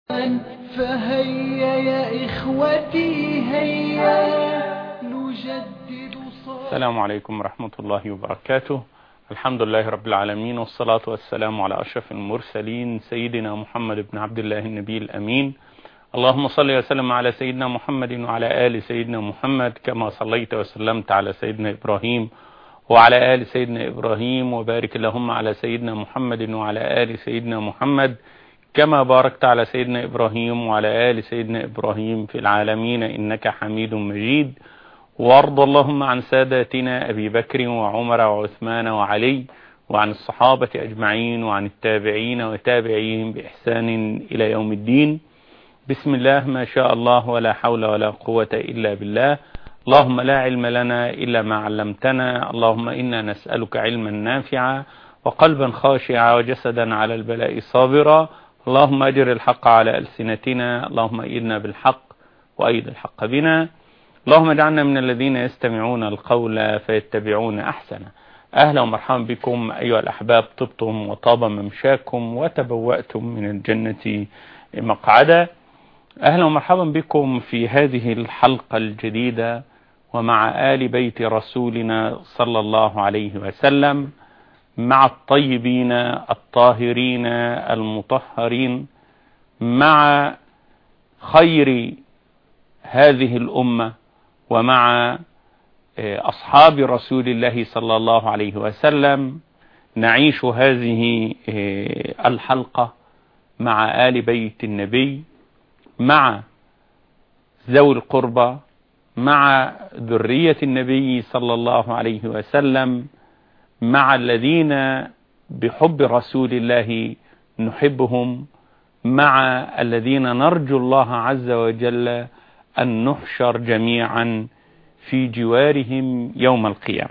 فهيا يا إخوتي هيا نجدد السلام عليكم ورحمة الله وبركاته. الحمد لله رب العالمين، والصلاة والسلام على أشرف المرسلين سيدنا محمد بن عبد الله النبي الأمين. اللهم صل وسلم على سيدنا محمد وعلى آل سيدنا محمد كما صليت وسلمت على سيدنا إبراهيم وعلى آل سيدنا إبراهيم، وبارك اللهم على سيدنا محمد وعلى آل سيدنا محمد كما باركت على سيدنا إبراهيم وعلى آل سيدنا إبراهيم في العالمين إنك حميد مجيد. وارض اللهم عن ساداتنا أبي بكر وعمر وعثمان وعلي، وعن الصحابة أجمعين، وعن التابعين وتابعيهم بإحسان إلى يوم الدين. بسم الله ما شاء الله ولا حول ولا قوة إلا بالله. اللهم لا علم لنا إلا ما علمتنا، اللهم إنا نسألك علما نافعا وقلبا خاشعا وجسدا على البلاء صابرا. اللهم أجر الحق على ألسنتنا، اللهم أيدنا بالحق وأيد الحق بنا. اللهم اجعلنا من الذين يستمعون القول فيتبعون أحسنه. أهلا ومرحبا بكم أيها الأحباب، طبتم وطاب ممشاكم وتبوأتم من الجنة مقعدا. أهلا ومرحبا بكم في هذه الحلقة الجديدة ومع آل بيت رسولنا صلى الله عليه وسلم، مع الطيبين الطاهرين المطهرين، مع خير هذه الأمة، ومع أصحاب رسول الله صلى الله عليه وسلم. نعيش هذه الحلقة مع آل بيت النبي، مع ذوي القربى، مع ذرية النبي صلى الله عليه وسلم، مع الذين بحب رسول الله نحبهم، مع الذين نرجو الله عز وجل أن نحشر جميعا في جوارهم يوم القيامة.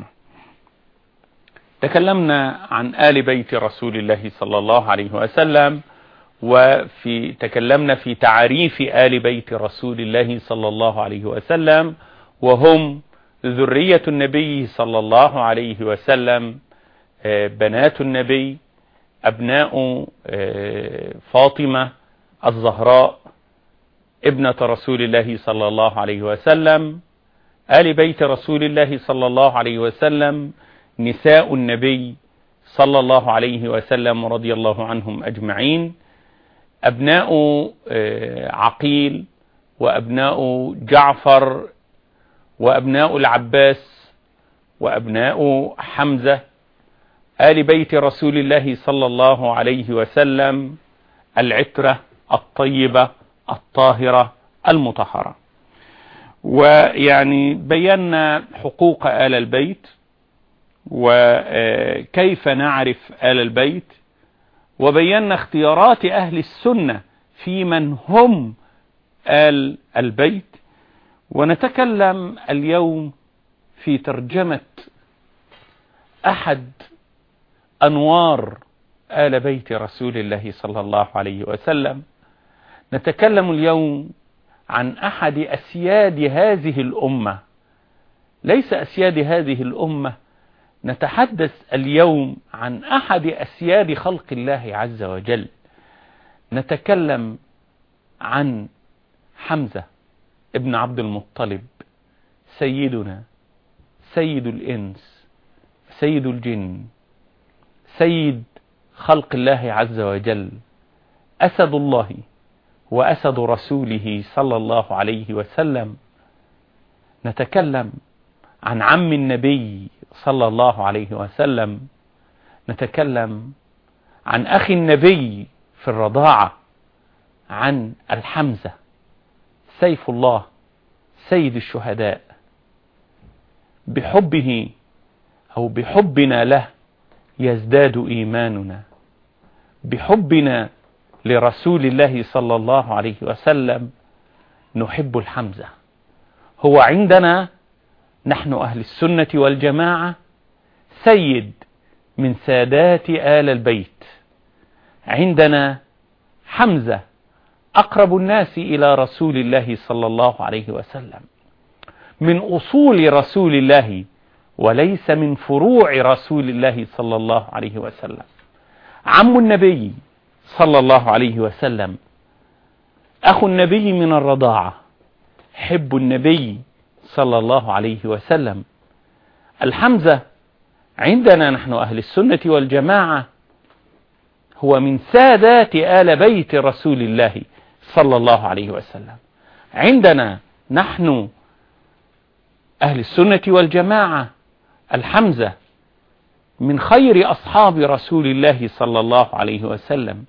تكلمنا عن آل بيت رسول الله صلى الله عليه وسلم، تكلمنا في تعريف آل بيت رسول الله صلى الله عليه وسلم، وهم ذرية النبي صلى الله عليه وسلم، بنات النبي، أبناء فاطمة الزهراء ابنة رسول الله صلى الله عليه وسلم. آل بيت رسول الله صلى الله عليه وسلم نساء النبي صلى الله عليه وسلم رضي الله عنهم أجمعين، أبناء عقيل وأبناء جعفر وأبناء العباس وأبناء حمزة. آل بيت رسول الله صلى الله عليه وسلم العترة الطيبة الطاهرة المطهرة. ويعني بينا حقوق آل البيت وكيف نعرف آل البيت، وبينا اختيارات أهل السنة في من هم آل البيت. ونتكلم اليوم في ترجمة أحد أنوار آل بيت رسول الله صلى الله عليه وسلم. نتكلم اليوم عن أحد أسياد هذه الأمة، ليس أسياد هذه الأمة، نتحدث اليوم عن أحد أسياد خلق الله عز وجل. نتكلم عن حمزة ابن عبد المطلب، سيدنا، سيد الإنس، سيد الجن، سيد خلق الله عز وجل، أسد الله وأسد رسوله صلى الله عليه وسلم. نتكلم عن عم النبي صلى الله عليه وسلم، نتكلم عن أخي النبي في الرضاعة، عن الحمزة سيف الله سيد الشهداء. بحبه أو بحبنا له يزداد إيماننا، بحبنا لرسول الله صلى الله عليه وسلم نحب الحمزة. هو عندنا نحن أهل السنة والجماعة سيد من سادات آل البيت. عندنا حمزة أقرب الناس إلى رسول الله صلى الله عليه وسلم، من أصول رسول الله وليس من فروع رسول الله صلى الله عليه وسلم. عم النبي صلى الله عليه وسلم أخو النبي من الرضاعة، حب النبي صلى الله عليه وسلم. الحمزة عندنا نحن أهل السنة والجماعة هو من سادات آل بيت رسول الله صلى الله عليه وسلم. عندنا نحن أهل السنة والجماعة الحمزة من خير أصحاب رسول الله صلى الله عليه وسلم.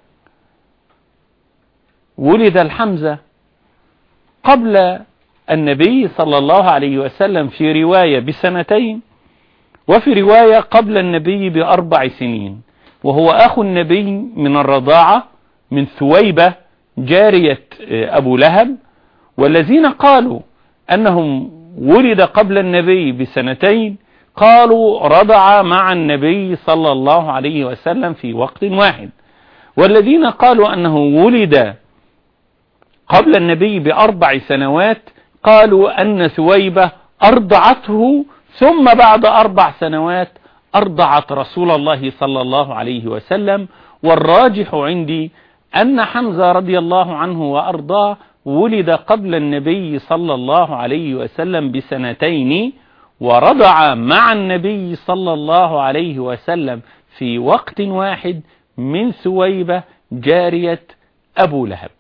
ولد الحمزة قبل النبي صلى الله عليه وسلم في رواية ب2 وفي رواية قبل النبي ب4 سنين، وهو أخو النبي من الرضاعة من ثويبة جارية أبو لهب. والذين قالوا أنهم ولد قبل النبي ب2 قالوا رضع مع النبي صلى الله عليه وسلم في وقت واحد. والذين قالوا أنه ولد قبل النبي ب4 سنوات قالوا أن ثويبة أرضعته، ثم بعد 4 سنوات أرضعت رسول الله صلى الله عليه وسلم. والراجح عندي أن حمزة رضي الله عنه وأرضاه ولد قبل النبي صلى الله عليه وسلم ب2 ورضع مع النبي صلى الله عليه وسلم في وقت واحد من ثويبة جارية أبو لهب.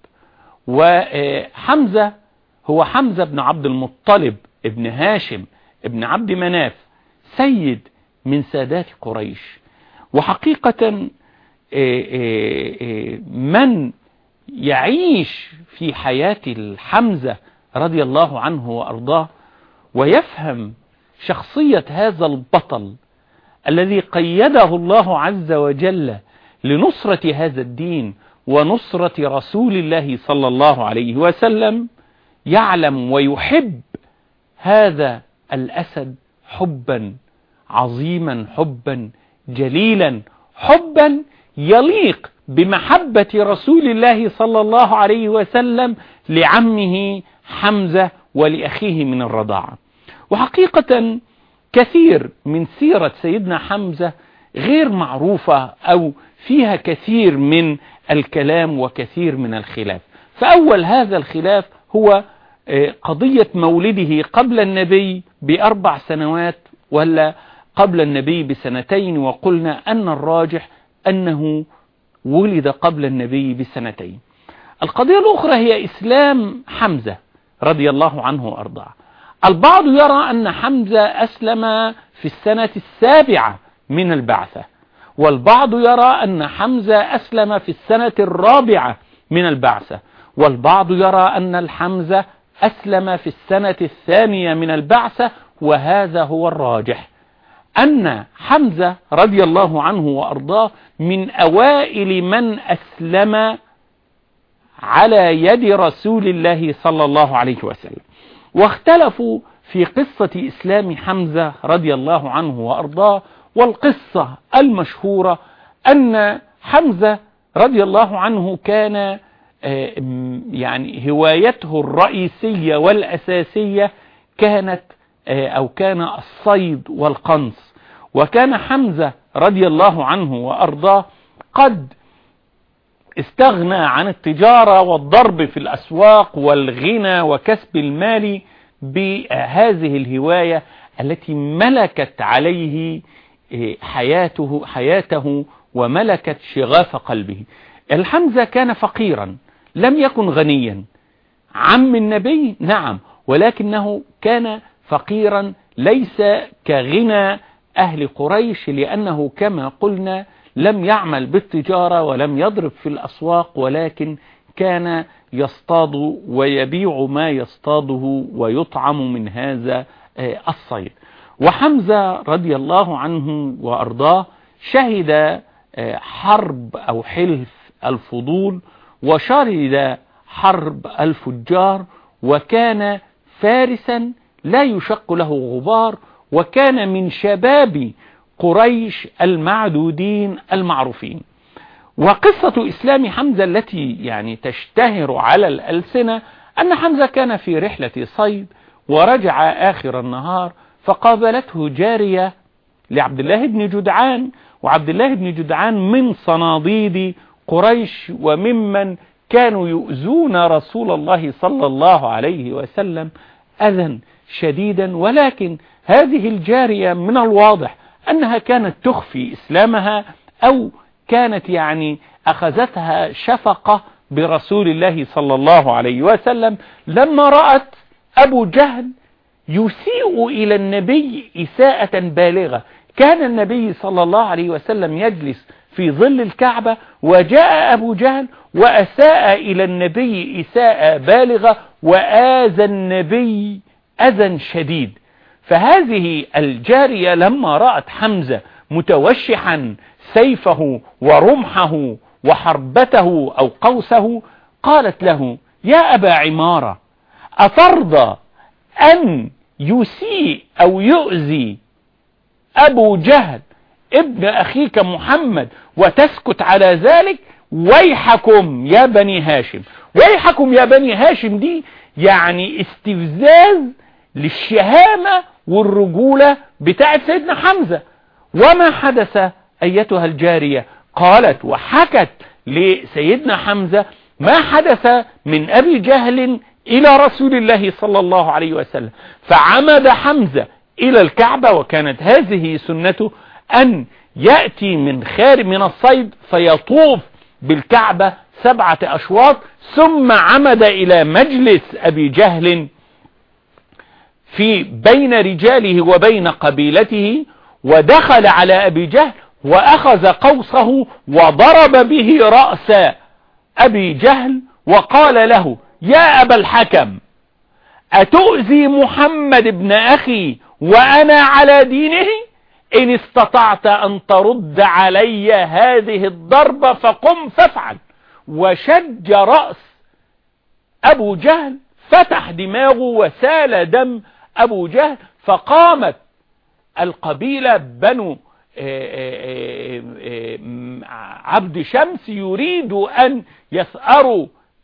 وحمزة هو حمزة بن عبد المطلب ابن هاشم ابن عبد مناف، سيد من سادات قريش. وحقيقة من يعيش في حياة الحمزة رضي الله عنه وأرضاه ويفهم شخصية هذا البطل الذي قيده الله عز وجل لنصرة هذا الدين ونصرة رسول الله صلى الله عليه وسلم يعلم ويحب هذا الأسد حبا عظيما، حبا جليلا، حبا يليق بمحبة رسول الله صلى الله عليه وسلم لعمه حمزة ولأخيه من الرضاعة. وحقيقة كثير من سيرة سيدنا حمزة غير معروفة أو فيها كثير من الكلام وكثير من الخلاف. فأول هذا الخلاف هو قضية مولده قبل النبي ب4 سنوات ولا قبل النبي ب2. وقلنا أن الراجح أنه ولد قبل النبي ب2. القضية الأخرى هي إسلام حمزة رضي الله عنه وأرضاه. البعض يرى أن حمزة أسلم في 7 من البعثة، والبعض يرى أن حمزة أسلم في 4 من البعثة، والبعض يرى أن الحمزة أسلم في 2 من البعثة. وهذا هو الراجح، أن حمزة رضي الله عنه وأرضاه من أوائل من أسلم على يد رسول الله صلى الله عليه وسلم. واختلفوا في قصة إسلام حمزة رضي الله عنه وأرضاه. والقصة المشهورة أن حمزة رضي الله عنه كان يعني هوايته الرئيسية والأساسية كانت كان الصيد والقنص. وكان حمزة رضي الله عنه وأرضاه قد استغنى عن التجارة والضرب في الأسواق والغنى وكسب المال بهذه الهواية التي ملكت عليه حياته وملكت شغاف قلبه. الحمزة كان فقيرا لم يكن غنيا، عم النبي نعم، ولكنه كان فقيرا ليس كغنى أهل قريش، لأنه كما قلنا لم يعمل بالتجارة ولم يضرب في الأسواق، ولكن كان يصطاد ويبيع ما يصطاده ويطعم من هذا الصيد. وحمزة رضي الله عنه وأرضاه شهد حرب أو حلف الفضول، وشهد حرب الفجار، وكان فارسا لا يشق له غبار، وكان من شباب قريش المعدودين المعروفين. وقصة إسلام حمزة التي يعني تشتهر على الألسنة أن حمزة كان في رحلة صيد ورجع آخر النهار، فقابلته جارية لعبد الله بن جدعان، وعبد الله بن جدعان من صناديد قريش وممن كانوا يؤذون رسول الله صلى الله عليه وسلم أذى شديدا، ولكن هذه الجارية من الواضح أنها كانت تخفي إسلامها، أو كانت يعني أخذتها شفقة برسول الله صلى الله عليه وسلم لما رأت أبو جهل يسيء إلى النبي إساءة بالغة. كان النبي صلى الله عليه وسلم يجلس في ظل الكعبة، وجاء أبو جهل وأساء إلى النبي إساءة بالغة، وآذى النبي أذى شديد. فهذه الجارية لما رأت حمزة متوشحا سيفه ورمحه وحربته أو قوسه، قالت له: يا أبا عمارة، أترضى أن يسيء أو يؤذي أبو جهل ابن أخيك محمد وتسكت على ذلك؟ ويحكم يا بني هاشم. ويحكم يا بني هاشم دي يعني استفزاز للشهامة والرجولة بتاعت سيدنا حمزة. وما حدث أيتها الجارية؟ قالت وحكت لسيدنا حمزة ما حدث من أبي جهل إلى رسول الله صلى الله عليه وسلم. فعمد حمزة إلى الكعبة، وكانت هذه سنته أن يأتي من الصيد فيطوف بالكعبة 7 أشواط، ثم عمد إلى مجلس أبي جهل في بين رجاله وبين قبيلته، ودخل على أبي جهل وأخذ قوسه وضرب به رأس أبي جهل، وقال له: يا أبا الحكم، أتؤذي محمد بن أخي وأنا على دينه؟ إن استطعت أن ترد علي هذه الضربة فقم فافعل. وشج رأس أبو جهل، فتح دماغه وسال دم أبو جهل. فقامت القبيلة بنو عبد شمس يريد أن يثأروا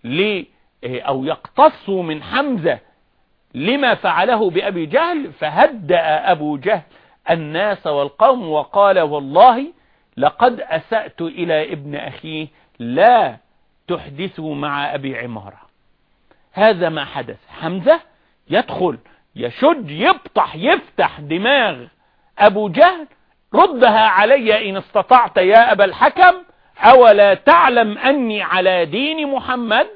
أو يقتصوا من حمزة لما فعله بأبي جهل. فهدأ أبو جهل الناس والقوم وقال: والله لقد أسأت إلى ابن أخيه، لا تحدثوا مع أبي عمارة. هذا ما حدث. حمزة يدخل يشج يفتح دماغ أبو جهل: ردها علي إن استطعت يا أبا الحكم، أولا تعلم أني على دين محمد؟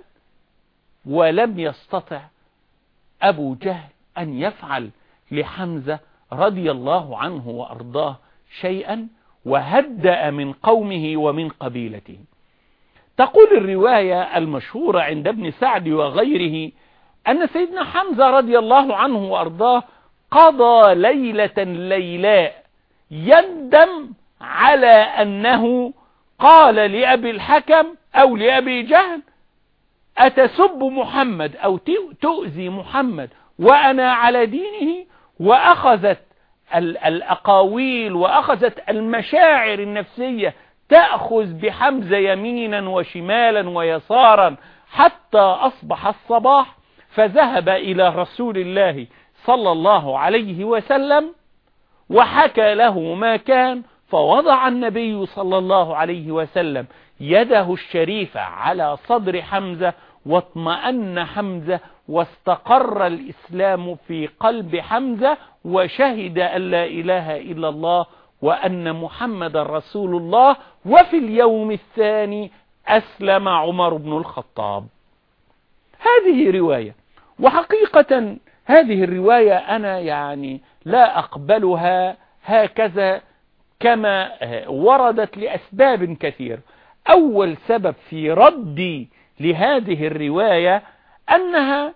ولم يستطع أبو جهل أن يفعل لحمزة رضي الله عنه وأرضاه شيئا، وهدأ من قومه ومن قبيلته. تقول الرواية المشهورة عند ابن سعد وغيره أن سيدنا حمزة رضي الله عنه وأرضاه قضى ليلة ليلاء يندم على أنه قال لأبي الحكم أو لأبي جهل: أتسب محمد أو تؤذي محمد وأنا على دينه؟ وأخذت الأقاويل وأخذت المشاعر النفسية تأخذ بحمزة يمينا وشمالا ويسارا حتى أصبح الصباح. فذهب إلى رسول الله صلى الله عليه وسلم وحكى له ما كان، فوضع النبي صلى الله عليه وسلم يده الشريفة على صدر حمزة، واطمأن حمزة واستقر الإسلام في قلب حمزة، وشهد أن لا إله إلا الله وأن محمد رسول الله. وفي اليوم الثاني أسلم عمر بن الخطاب. هذه رواية، وحقيقة هذه الرواية أنا يعني لا أقبلها هكذا كما وردت لأسباب كثير. أول سبب في ردي لهذه الرواية أنها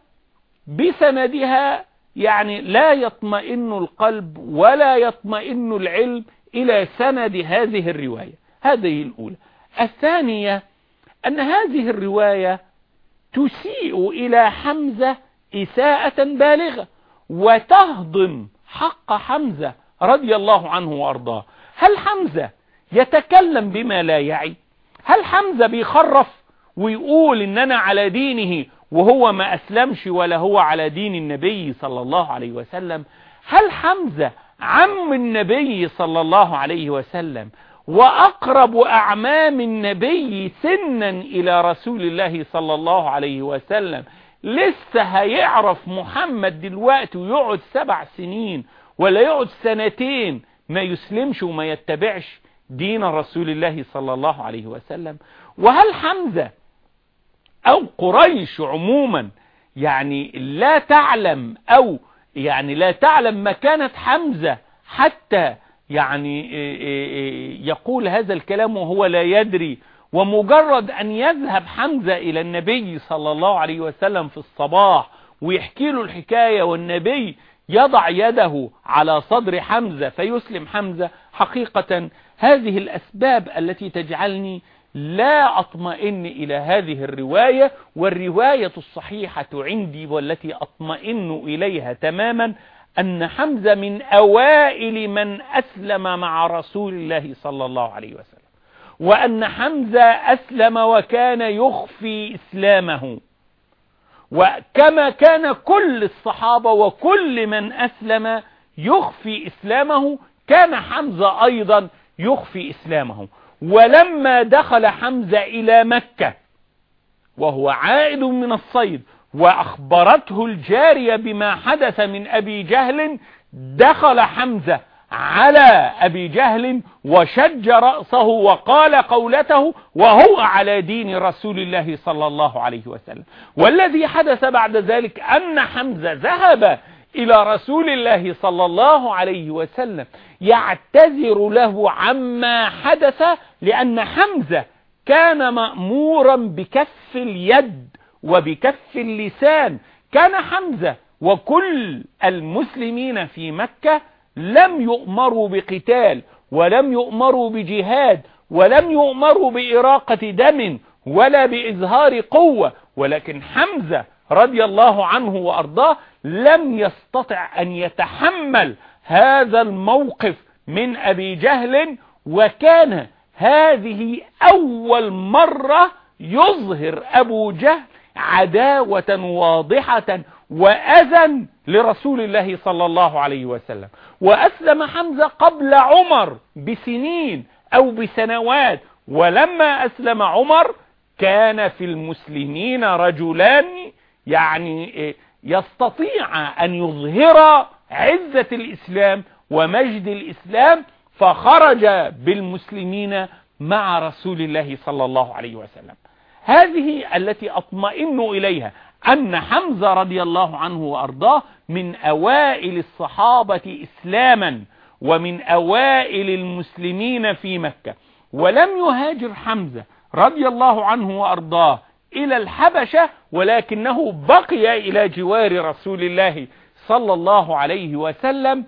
بسندها يعني لا يطمئن القلب ولا يطمئن العلم إلى سند هذه الرواية. هذه الأولى. الثانية أن هذه الرواية تسيء إلى حمزة إساءة بالغة وتهضم حق حمزة رضي الله عنه وأرضاه. هل حمزة يتكلم بما لا يعي؟ هل حمزة بيخرف ويقول إن أنا على دينه وهو ما أسلمش ولا هو على دين النبي صلى الله عليه وسلم؟ هل حمزة عم النبي صلى الله عليه وسلم وأقرب أعمام النبي سنا إلى رسول الله صلى الله عليه وسلم لسه هيعرف محمد دلوقتي ويقعد 7 سنين ولا يقعد 2 سنين ما يسلمش وما يتبعش دين رسول الله صلى الله عليه وسلم؟ وهل حمزة أو قريش عموما يعني لا تعلم أو يعني لا تعلم مكانة حمزة حتى يعني يقول هذا الكلام وهو لا يدري، ومجرد أن يذهب حمزة إلى النبي صلى الله عليه وسلم في الصباح ويحكي له الحكاية والنبي يضع يده على صدر حمزة فيسلم حمزة، حقيقة هذه الأسباب التي تجعلني لا أطمئن إلى هذه الرواية. والرواية الصحيحة عندي والتي أطمئن إليها تماما أن حمزة من أوائل من أسلم مع رسول الله صلى الله عليه وسلم، وأن حمزة أسلم وكان يخفي إسلامه، وكما كان كل الصحابة وكل من أسلم يخفي إسلامه كان حمزة أيضا يخفي إسلامه. ولما دخل حمزة إلى مكة وهو عائد من الصيد وأخبرته الجارية بما حدث من أبي جهل، دخل حمزة على أبي جهل وشج رأسه وقال قولته وهو على دين رسول الله صلى الله عليه وسلم. والذي حدث بعد ذلك أن حمزة ذهب إلى رسول الله صلى الله عليه وسلم يعتذر له عما حدث، لأن حمزة كان مأمورا بكف اليد وبكف اللسان. كان حمزة وكل المسلمين في مكة لم يؤمروا بقتال ولم يؤمروا بجهاد ولم يؤمروا بإراقة دم ولا بإظهار قوة، ولكن حمزة رضي الله عنه وأرضاه لم يستطع أن يتحمل هذا الموقف من أبي جهل، وكان هذه أول مرة يظهر أبو جهل عداوة واضحة وأذى لرسول الله صلى الله عليه وسلم. وأسلم حمزة قبل عمر بسنين أو بسنوات، ولما أسلم عمر كان في المسلمين رجلان يعني يستطيع أن يظهر عزة الإسلام ومجد الإسلام، فخرج بالمسلمين مع رسول الله صلى الله عليه وسلم. هذه التي أطمئن إليها، أن حمزة رضي الله عنه وأرضاه من أوائل الصحابة إسلاما ومن أوائل المسلمين في مكة. ولم يهاجر حمزة رضي الله عنه وأرضاه إلى الحبشة، ولكنه بقي إلى جوار رسول الله صلى الله عليه وسلم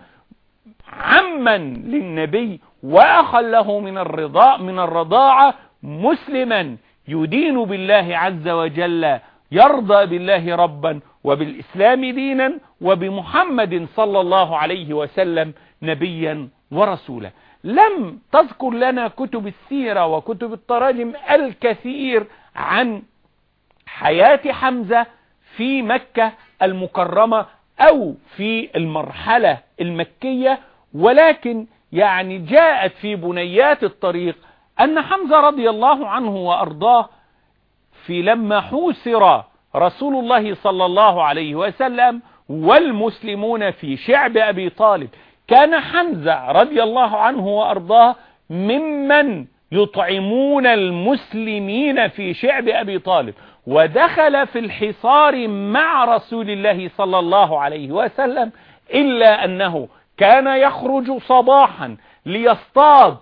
عما للنبي وأخا له من الرضاعة، مسلما يدين بالله عز وجل، يرضى بالله ربا وبالإسلام دينا وبمحمد صلى الله عليه وسلم نبيا ورسولا. لم تذكر لنا كتب السيرة وكتب التراجم الكثير عن حياة حمزة في مكة المكرمة أو في المرحلة المكية، ولكن يعني جاءت في بنيات الطريق أن حمزة رضي الله عنه وأرضاه في لما حوسر رسول الله صلى الله عليه وسلم والمسلمون في شعب أبي طالب، كان حمزة رضي الله عنه وأرضاه ممن يطعمون المسلمين في شعب أبي طالب، ودخل في الحصار مع رسول الله صلى الله عليه وسلم، إلا أنه كان يخرج صباحا ليصطاد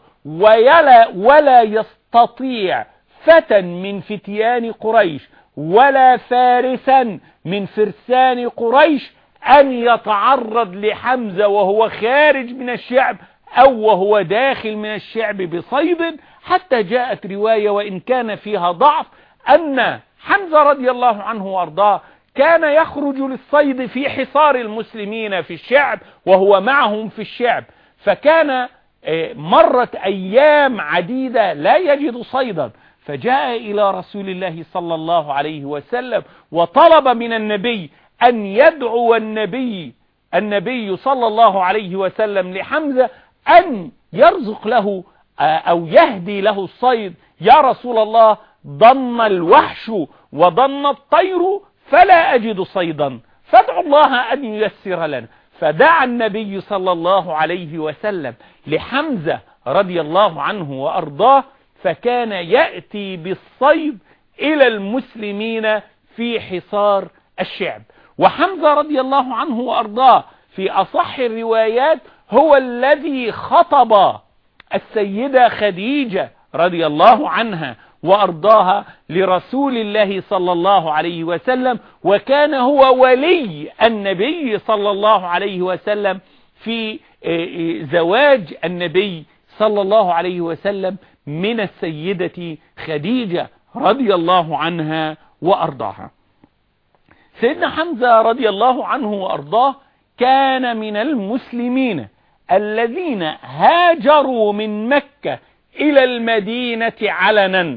ولا يستطيع فتى من فتيان قريش ولا فارسا من فرسان قريش أن يتعرض لحمزة وهو خارج من الشعب أو وهو داخل من الشعب بصيد، حتى جاءت رواية وإن كان فيها ضعف أن حمزة رضي الله عنه وارضاه كان يخرج للصيد في حصار المسلمين في الشعب وهو معهم في الشعب، فكان مرت أيام عديدة لا يجد صيدا، فجاء إلى رسول الله صلى الله عليه وسلم وطلب من النبي أن يدعو النبي صلى الله عليه وسلم لحمزة أن يرزق له أو يهدي له الصيد: يا رسول الله، ضن الوحش وضن الطير فلا أجد صيدا، فادعو الله أن ييسر لنا. فدعا النبي صلى الله عليه وسلم لحمزة رضي الله عنه وأرضاه، فكان يأتي بالصيد إلى المسلمين في حصار الشعب. وحمزة رضي الله عنه وأرضاه في أصح الروايات هو الذي خطب السيدة خديجة رضي الله عنها وأرضاها لرسول الله صلى الله عليه وسلم، وكان هو ولي النبي صلى الله عليه وسلم في زواج النبي صلى الله عليه وسلم من السيدة خديجة رضي الله عنها وأرضاها. سيدنا حمزة رضي الله عنه وأرضاه كان من المسلمين الذين هاجروا من مكة إلى المدينة علنا،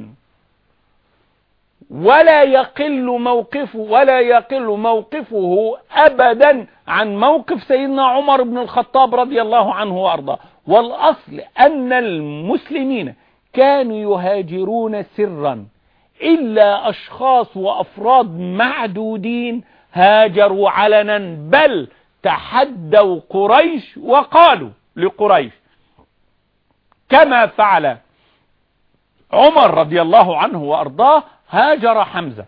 ولا يقل موقفه أبدا عن موقف سيدنا عمر بن الخطاب رضي الله عنه وأرضاه. والأصل أن المسلمين كانوا يهاجرون سرا، إلا أشخاص وأفراد معدودين هاجروا علنا، بل تحدوا قريش وقالوا لقريش كما فعل عمر رضي الله عنه وأرضاه. هاجر حمزة،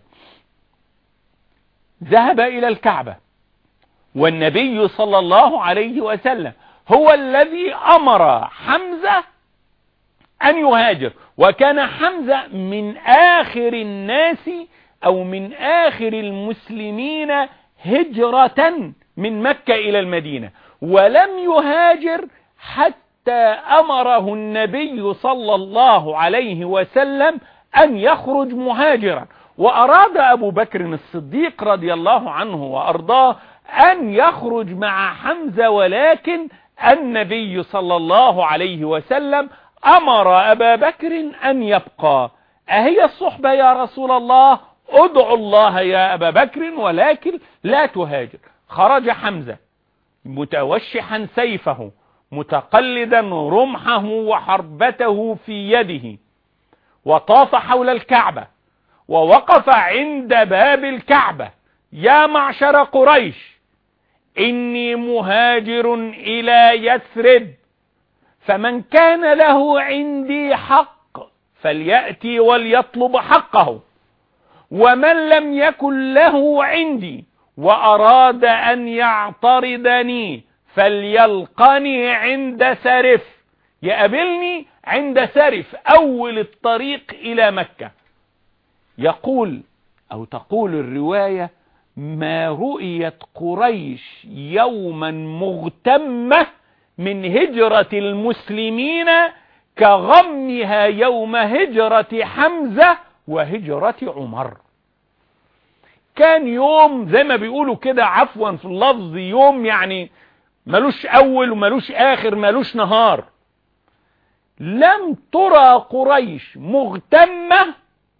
ذهب إلى الكعبة، والنبي صلى الله عليه وسلم هو الذي أمر حمزة أن يهاجر، وكان حمزة من آخر الناس أو من آخر المسلمين هجرة من مكة إلى المدينة، ولم يهاجر حتى أمره النبي صلى الله عليه وسلم أن يخرج مهاجرا. وأراد أبو بكر الصديق رضي الله عنه وأرضاه أن يخرج مع حمزة، ولكن النبي صلى الله عليه وسلم أمر أبا بكر أن يبقى. أهي الصحبة يا رسول الله؟ ادعو الله يا أبا بكر ولكن لا تهاجر. خرج حمزة متوشحا سيفه، متقلدا رمحه وحربته في يده، وطاف حول الكعبة، ووقف عند باب الكعبة: يا معشر قريش، إني مهاجر إلى يثرب، فمن كان له عندي حق فليأتي وليطلب حقه، ومن لم يكن له عندي وأراد أن يعترضني فليلقني عند سرف، يقابلني عند سرف أول الطريق إلى مكة. يقول أو تقول الرواية: ما رؤيت قريش يوما مغتمة من هجرة المسلمين كغمها يوم هجرة حمزة وهجرة عمر. كان يوم زي ما بيقولوا كده، عفوا في اللفظ، يوم يعني ملوش أول وملوش آخر، ملوش نهار. لم ترى قريش مغتمة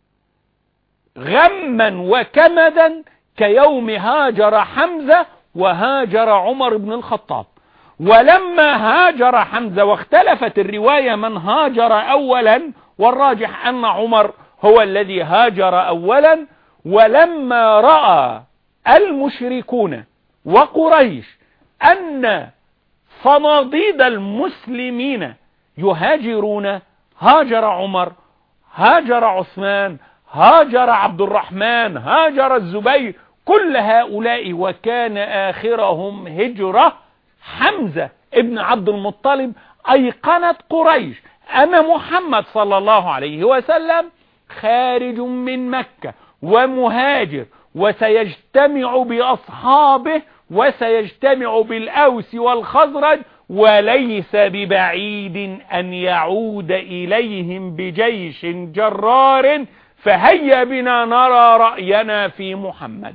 غما وكمدا كيوم هاجر حمزة وهاجر عمر بن الخطاب. ولما هاجر حمزة، واختلفت الرواية من هاجر أولا، والراجح أن عمر هو الذي هاجر أولا، ولما رأى المشركون وقريش أن صناديد المسلمين يهاجرون، هاجر عمر، هاجر عثمان، هاجر عبد الرحمن، هاجر الزبير، كل هؤلاء، وكان آخرهم هجرة حمزة ابن عبد المطلب. أيقنت قريش أن محمد صلى الله عليه وسلم خارج من مكة ومهاجر، وسيجتمع بأصحابه وسيجتمع بالأوس والخزرج، وليس ببعيد أن يعود إليهم بجيش جرار، فهيا بنا نرى رأينا في محمد.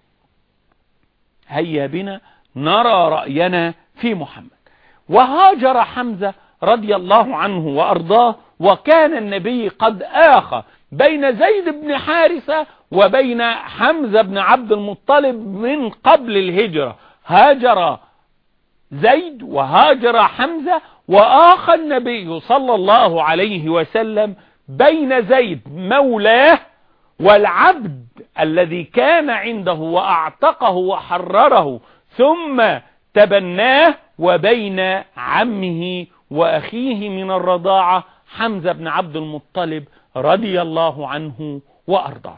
هيا بنا نرى رأينا في محمد. وهاجر حمزة رضي الله عنه وأرضاه، وكان النبي قد آخى بين زيد بن حارثة وبين حمزة بن عبد المطلب من قبل الهجرة. هاجر زيد وهاجر حمزة، وآخى النبي صلى الله عليه وسلم بين زيد مولاه والعبد الذي كان عنده وأعتقه وحرره ثم تبناه، وبين عمه وأخيه من الرضاعة حمزة بن عبد المطلب رضي الله عنه وأرضاه.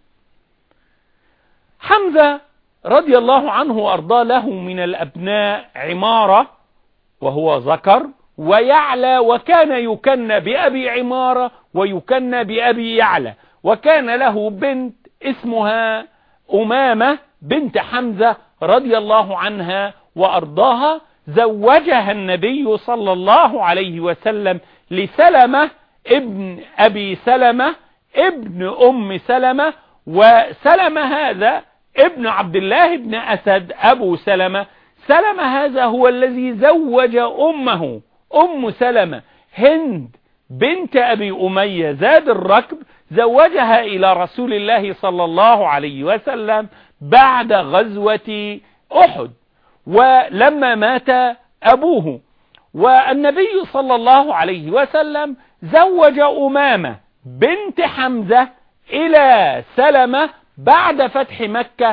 حمزة رضي الله عنه وأرضاه له من الأبناء عمارة وهو ذكر، ويعلى، وكان يكنى بأبي عمارة ويكنى بأبي يعلى، وكان له بنت اسمها أمامة بنت حمزة رضي الله عنها وأرضاها، زوجها النبي صلى الله عليه وسلم لسلمة ابن أبي سلمة ابن أم سلمة، وسلمة هذا ابن عبد الله بن أسد أبو سلمة. سلمة هذا هو الذي زوج أمه أم سلمة هند بنت أبي أمية زاد الركب، زوجها إلى رسول الله صلى الله عليه وسلم بعد غزوة أحد ولما مات أبوه. والنبي صلى الله عليه وسلم زوج أمامة بنت حمزة إلى سلمة بعد فتح مكة،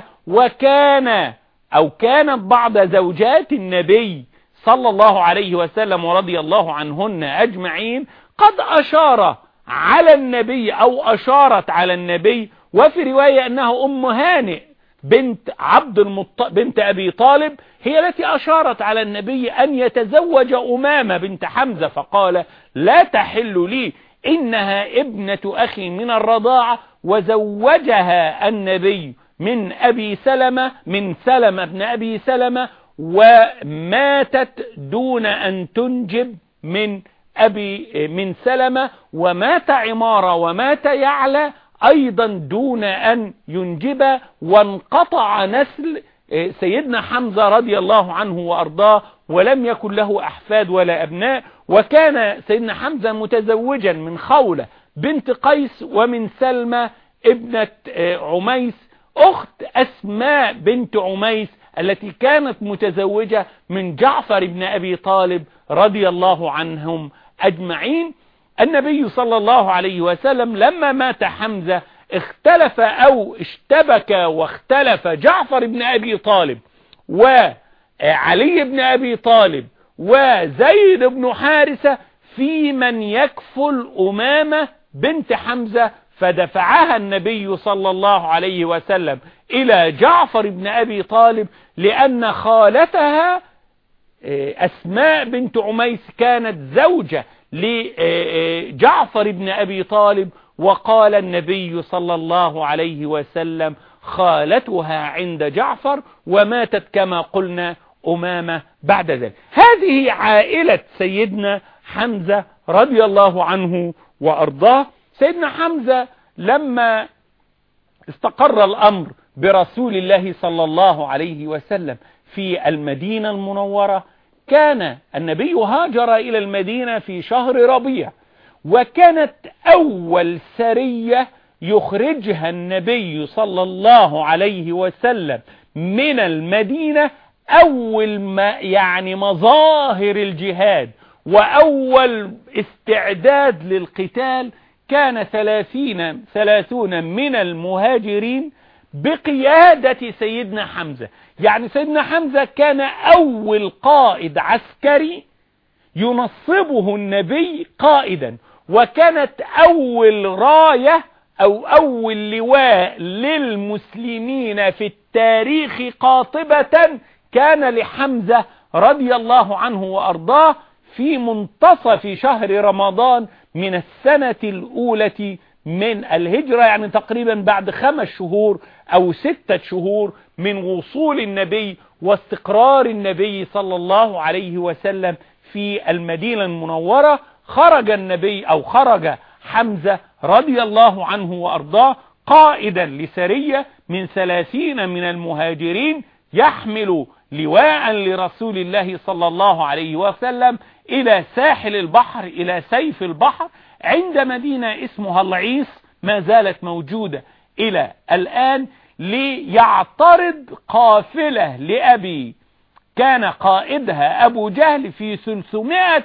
كانت بعض زوجات النبي صلى الله عليه وسلم ورضي الله عنهن أجمعين قد أشار على النبي أو أشارت على النبي، وفي رواية أنها أم هانئ بنت أبي طالب هي التي أشارت على النبي أن يتزوج أمامة بنت حمزة، فقال لا تحل لي إنها ابنة أخي من الرضاعة، وزوجها النبي من سلمة بن أبي سلمة، وماتت دون أن تنجب من سلمة، ومات عمارة ومات يعلى أيضا دون أن ينجب، وانقطع نسل سيدنا حمزة رضي الله عنه وأرضاه، ولم يكن له أحفاد ولا أبناء. وكان سيدنا حمزة متزوجا من خولة بنت قيس ومن سلمى ابنة عميس أخت أسماء بنت عميس التي كانت متزوجة من جعفر بن أبي طالب رضي الله عنهم أجمعين. النبي صلى الله عليه وسلم لما مات حمزة اشتبك واختلف جعفر بن أبي طالب وعلي بن أبي طالب وزيد بن حارثة في من يكفل أمامة بنت حمزة، فدفعها النبي صلى الله عليه وسلم إلى جعفر بن أبي طالب، لأن خالتها أسماء بنت عميس كانت زوجة لجعفر بن أبي طالب، وقال النبي صلى الله عليه وسلم خالتها عند جعفر، وماتت كما قلنا أمامة بعد ذلك. هذه عائلة سيدنا حمزة رضي الله عنه وأرضاه. سيدنا حمزة لما استقر الأمر برسول الله صلى الله عليه وسلم في المدينة المنورة، كان النبي هاجر إلى المدينة في شهر ربيع، وكانت أول سرية يخرجها النبي صلى الله عليه وسلم من المدينة، أول ما مظاهر الجهاد وأول استعداد للقتال، كان 30 من المهاجرين بقيادة سيدنا حمزة. سيدنا حمزة كان أول قائد عسكري ينصبه النبي قائدا، وكانت أول راية أو أول لواء للمسلمين في التاريخ قاطبة كان لحمزة رضي الله عنه وأرضاه في منتصف شهر رمضان من السنة الأولى من الهجرة، تقريبا بعد 5 شهور أو 6 شهور من وصول النبي واستقرار النبي صلى الله عليه وسلم في المدينة المنورة. خرج حمزة رضي الله عنه وأرضاه قائدا لسرية من 30 من المهاجرين يحمل لواء لرسول الله صلى الله عليه وسلم إلى ساحل البحر، إلى سيف البحر، عند مدينة اسمها العيس ما زالت موجودة إلى الآن، ليعترض قافلة كان قائدها أبو جهل في 300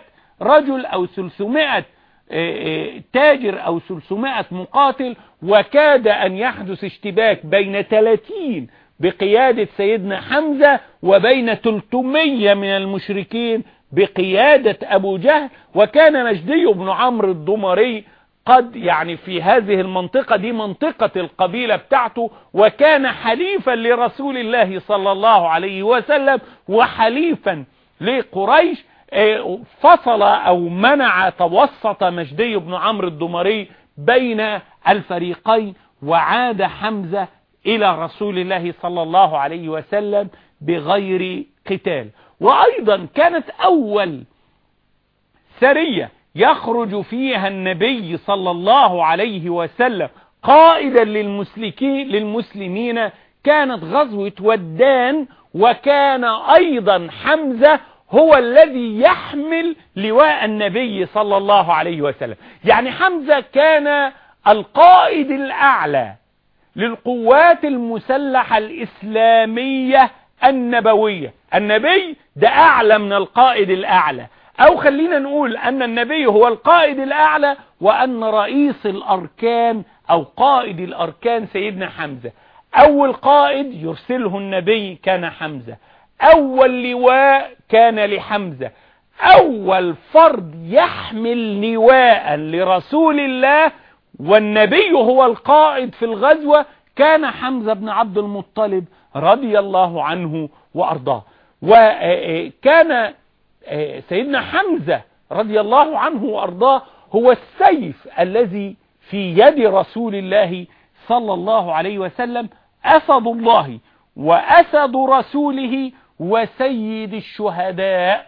رجل أو 300 تاجر أو 300 مقاتل، وكاد أن يحدث اشتباك بين 30 بقيادة سيدنا حمزة وبين 300 من المشركين بقيادة أبو جهل. وكان مجدي بن عمرو الضمري قد يعني في هذه المنطقة دي منطقة القبيلة بتاعته، وكان حليفا لرسول الله صلى الله عليه وسلم وحليفا لقريش. فصل أو منع توسط مجدي بن عمرو الضمري بين الفريقين، وعاد حمزة إلى رسول الله صلى الله عليه وسلم بغير قتال. وأيضا كانت أول سرية يخرج فيها النبي صلى الله عليه وسلم قائدا للمسلمين كانت غزوة ودان، وكان أيضا حمزة هو الذي يحمل لواء النبي صلى الله عليه وسلم. يعني حمزة كان القائد الأعلى للقوات المسلحة الإسلامية النبوية. النبي ده أعلى من القائد الأعلى، أو خلينا نقول أن النبي هو القائد الأعلى، وأن رئيس الأركان أو قائد الأركان سيدنا حمزة. أول قائد يرسله النبي كان حمزة، أول لواء كان لحمزة، أول فرد يحمل لواء لرسول الله والنبي هو القائد في الغزوة كان حمزة بن عبد المطلب رضي الله عنه وأرضاه. وكان سيدنا حمزة رضي الله عنه وأرضاه هو السيف الذي في يد رسول الله صلى الله عليه وسلم، أسد الله وأسد رسوله وسيد الشهداء.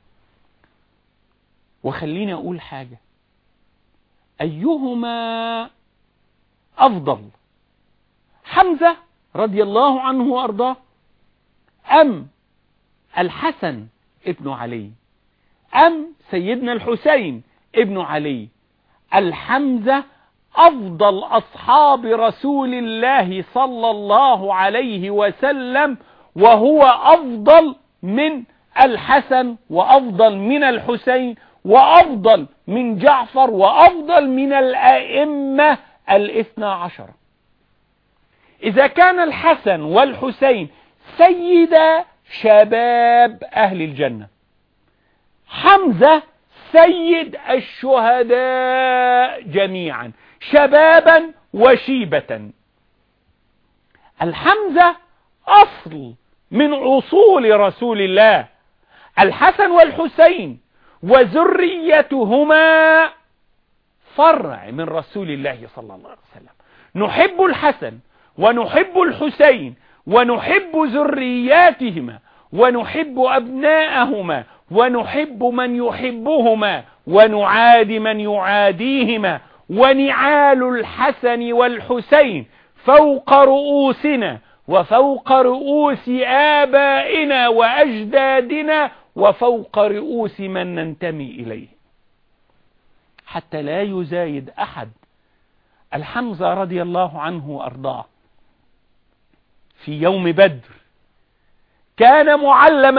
وخليني أقول حاجة، أيهما أفضل، حمزة رضي الله عنه وأرضاه أم الحسن ابن علي أم سيدنا الحسين ابن علي؟ الحمزة أفضل أصحاب رسول الله صلى الله عليه وسلم، وهو أفضل من الحسن وأفضل من الحسين وأفضل من جعفر وأفضل من الأئمة 12. إذا كان الحسن والحسين سيدا شباب أهل الجنة، حمزة سيد الشهداء جميعا شبابا وشيبة. الحمزة أصل من أصول رسول الله، الحسن والحسين وذريتهما فرع من رسول الله صلى الله عليه وسلم. نحب الحسن ونحب الحسين ونحب ذرياتهما ونحب أبناءهما ونحب من يحبهما ونعادي من يعاديهما، ونعال الحسن والحسين فوق رؤوسنا وفوق رؤوس آبائنا وأجدادنا وفوق رؤوس من ننتمي إليه، حتى لا يزايد أحد. الحمزة رضي الله عنه وأرضاه في يوم بدر كان معلما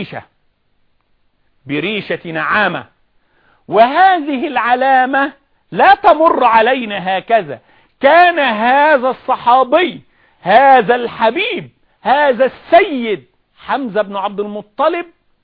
بريشة نعامة، وهذه العلامة لا تمر علينا هكذا. كان هذا الصحابي هذا الحبيب هذا السيد حمزة بن عبد المطلب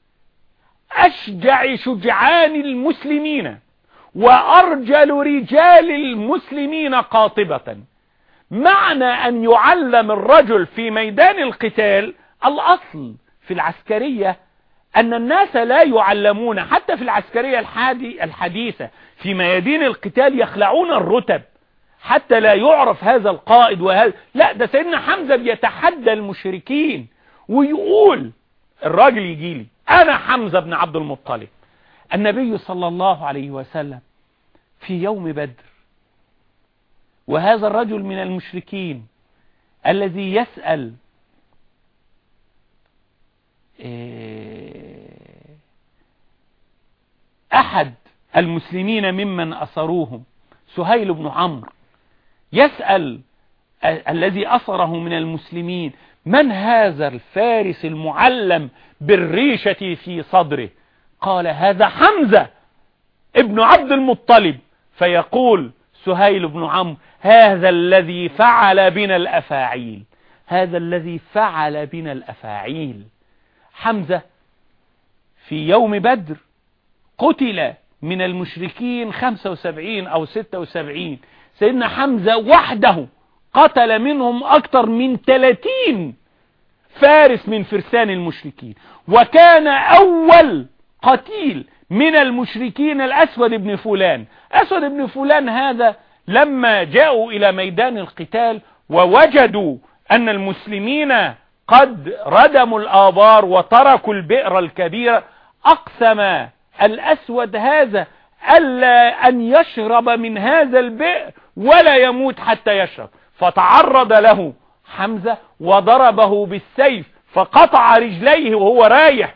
أشجع شجعان المسلمين وأرجل رجال المسلمين قاطبة. معنى أن يعلم الرجل في ميدان القتال، الأصل في العسكرية أن الناس لا يعلمون، حتى في العسكرية الحديثة في ميادين القتال يخلعون الرتب حتى لا يعرف هذا القائد وهذا. لا، ده سيدنا حمزة بيتحدى المشركين ويقول الراجل يجيلي أنا حمزة بن عبد المطلب. النبي صلى الله عليه وسلم في يوم بدر وهذا الرجل من المشركين الذي يسأل أحد المسلمين ممن أسروهم سهيل بن عمرو، يسأل الذي أسره من المسلمين من هذا الفارس المعلم بالريشة في صدره؟ قال هذا حمزة ابن عبد المطلب، فيقول سهيل بن عمرو: هذا الذي فعل بنا الأفاعيل، هذا الذي فعل بنا الأفاعيل. حمزة في يوم بدر قتل من المشركين 75 أو 76. سيدنا حمزة وحده قتل منهم أكثر من 30 فارس من فرسان المشركين، وكان أول قتيل من المشركين الأسود بن فلان. أسود بن فلان هذا لما جاءوا إلى ميدان القتال ووجدوا أن المسلمين قد ردموا الآبار وتركوا البئر الكبيرة، أقسم الأسود هذا ألا أن يشرب من هذا البئر ولا يموت حتى يشرب، فتعرض له حمزة وضربه بالسيف فقطع رجليه وهو رايح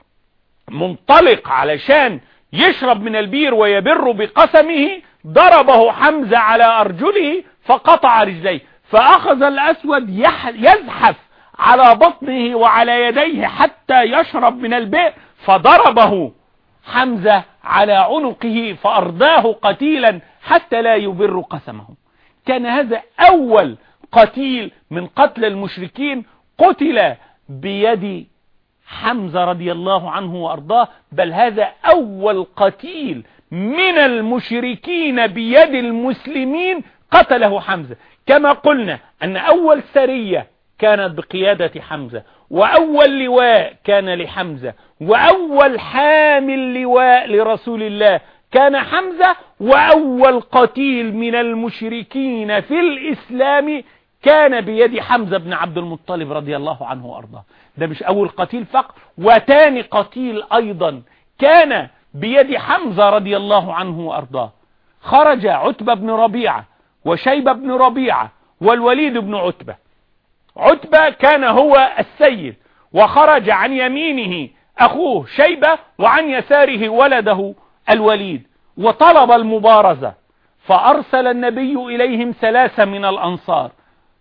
منطلق علشان يشرب من البير ويبر بقسمه. ضربه حمزة على أرجله فقطع رجليه، فأخذ الأسود يزحف على بطنه وعلى يديه حتى يشرب من البئر، فضربه حمزة على عنقه فأرداه قتيلا حتى لا يبر قسمه. كان هذا أول قتيل من قتل المشركين قتل بيد حمزة رضي الله عنه وأرضاه، بل هذا أول قتيل من المشركين بيد المسلمين قتله حمزة. كما قلنا أن أول سرية كانت بقيادة حمزة، وأول لواء كان لحمزة، وأول حامل لواء لرسول الله كان حمزة، وأول قتيل من المشركين في الإسلام كان بيد حمزة بن عبد المطلب رضي الله عنه وأرضاه. ده مش أول قتيل فقط، وتاني قتيل أيضا كان بيد حمزة رضي الله عنه وأرضاه. خرج عتبة بن ربيعة وشيبة بن ربيعة والوليد بن عتبة. عتبة كان هو السيد، وخرج عن يمينه أخوه شيبة وعن يساره ولده الوليد، وطلب المبارزة، فأرسل النبي إليهم 3 من الأنصار.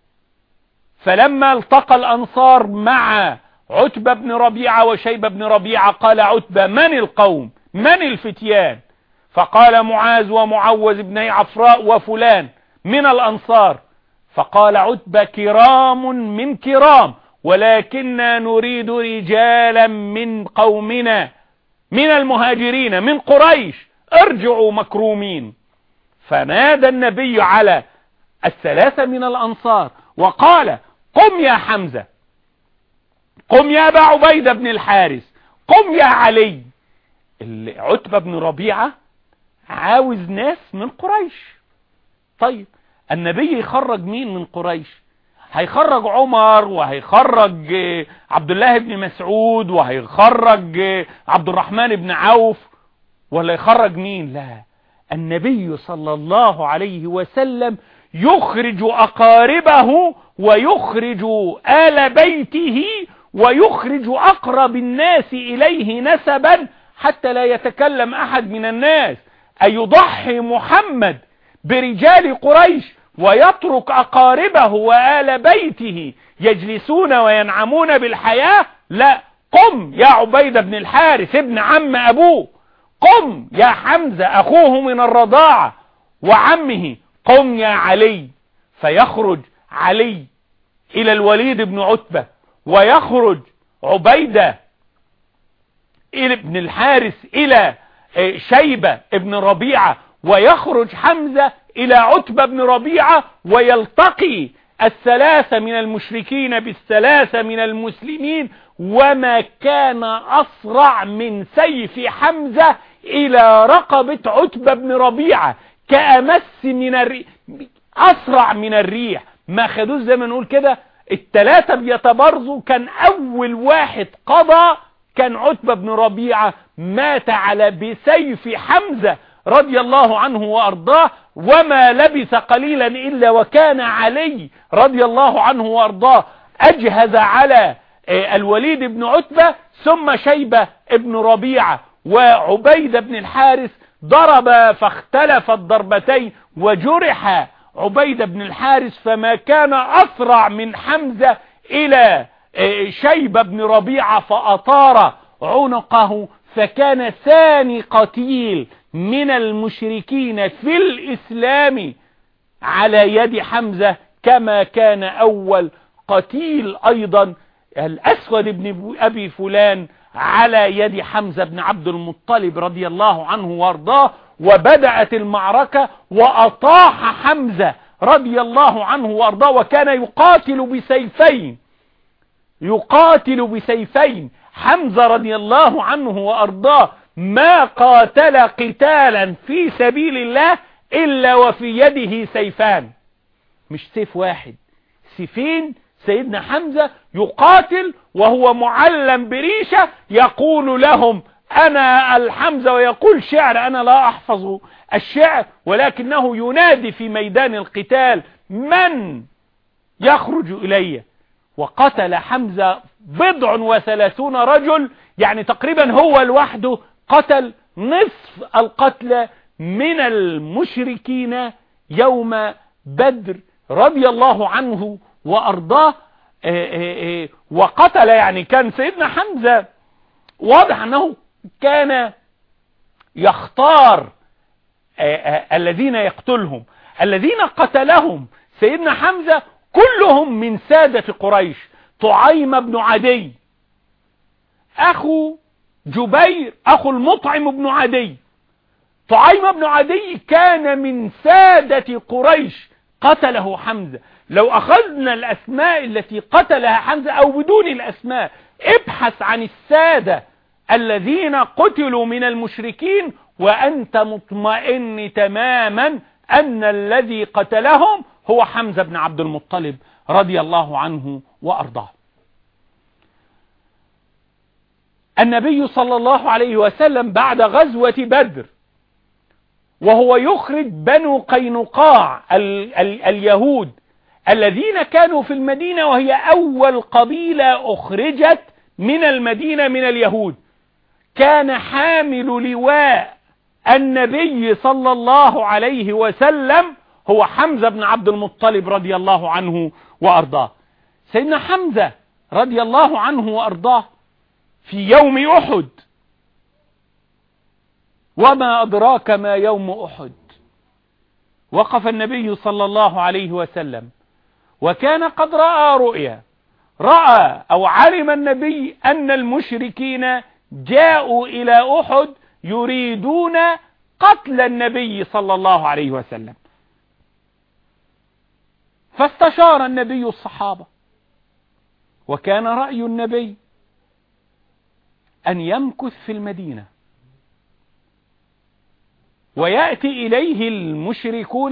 فلما التقى الأنصار مع عتبة بن ربيعة وشيبة بن ربيعة قال عتبة: من القوم؟ من الفتيان؟ فقال: معاذ ومعوذ بن عفراء وفلان من الأنصار. فقال عتبة: كرام من كرام، ولكننا نريد رجالا من قومنا من المهاجرين من قريش، ارجعوا مكرومين. فنادى النبي على 3 من الأنصار وقال: قم يا حمزة، قم يا أبا عبيدة بن الحارث، قم يا علي. عتبة بن ربيعة عاوز ناس من قريش. طيب النبي يخرج مين من قريش؟ هيخرج عمر، وهيخرج عبد الله بن مسعود، وهيخرج عبد الرحمن بن عوف، ولا يخرج مين؟ لا، النبي صلى الله عليه وسلم يخرج أقاربه ويخرج آل بيته ويخرج أقرب الناس إليه نسبا حتى لا يتكلم أحد من الناس. أيضحي محمد برجال قريش ويترك أقاربه وآل بيته يجلسون وينعمون بالحياة؟ لا، قم يا عبيدة بن الحارث ابن عم أبوه، قم يا حمزة أخوه من الرضاعة وعمه، قم يا علي. فيخرج علي إلى الوليد بن عتبة، ويخرج عبيدة بن الحارث إلى شيبة ابن ربيعة، ويخرج حمزة إلى عتبة بن ربيعة، ويلتقي 3 من المشركين بال3 من المسلمين. وما كان أسرع من سيف حمزة إلى رقبة عتبة بن ربيعة، كأمس من الريح، أسرع من الريح. ما خدوش زي ما نقول كده ال3 بيتبارزوا، كان أول واحد قضى كان عتبة بن ربيعة، مات على بسيف حمزة رضي الله عنه وأرضاه. وما لبث قليلا إلا وكان علي رضي الله عنه وأرضاه أجهز على الوليد بن عتبة، ثم شيبة ابن ربيعة وعبيدة بن الحارث ضرب فاختلف الضربتين، وجرح عبيدة بن الحارث، فما كان أسرع من حمزة إلى شيبة بن ربيعة فأطار عنقه، فكان ثاني قتيل من المشركين في الإسلام على يد حمزة، كما كان أول قتيل أيضا الأسود بن أبي فلان على يد حمزة بن عبد المطلب رضي الله عنه وارضاه. وبدأت المعركة وأطاح حمزة رضي الله عنه وارضاه، وكان يقاتل بسيفين. حمزة رضي الله عنه وارضاه ما قاتل قتالا في سبيل الله إلا وفي يده سيفان، مش سيف واحد، سيفين. سيدنا حمزة يقاتل وهو معلم بريشة، يقول لهم أنا الحمزة، ويقول شعر أنا لا أحفظ الشعر، ولكنه ينادي في ميدان القتال من يخرج إلي. وقتل حمزة 37 رجل، يعني تقريبا هو لوحده قتل نصف القتلى من المشركين يوم بدر رضي الله عنه وأرضاه. وقتل، يعني كان سيدنا حمزة واضح أنه كان يختار الذين يقتلهم. الذين قتلهم سيدنا حمزة كلهم من سادة قريش. طعيم بن عدي أخو جبير أخو المطعم بن عدي. طعيم بن عدي كان من سادة قريش، قتله حمزة. لو أخذنا الأسماء التي قتلها حمزة أو بدون الأسماء، ابحث عن السادة الذين قتلوا من المشركين وأنت مطمئن تماما أن الذي قتلهم هو حمزة بن عبد المطلب رضي الله عنه وأرضاه. النبي صلى الله عليه وسلم بعد غزوة بدر وهو يخرج بنو قينقاع اليهود الذين كانوا في المدينة، وهي أول قبيلة أخرجت من المدينة من اليهود، كان حامل لواء النبي صلى الله عليه وسلم هو حمزة بن عبد المطلب رضي الله عنه وأرضاه. سيدنا حمزة رضي الله عنه وأرضاه في يوم أحد، وما أدراك ما يوم أحد، وقف النبي صلى الله عليه وسلم وكان قد رأى رؤيا، رأى أو علم النبي أن المشركين جاءوا إلى أحد يريدون قتل النبي صلى الله عليه وسلم. فاستشار النبي الصحابة، وكان رأي النبي أن يمكث في المدينة ويأتي إليه المشركون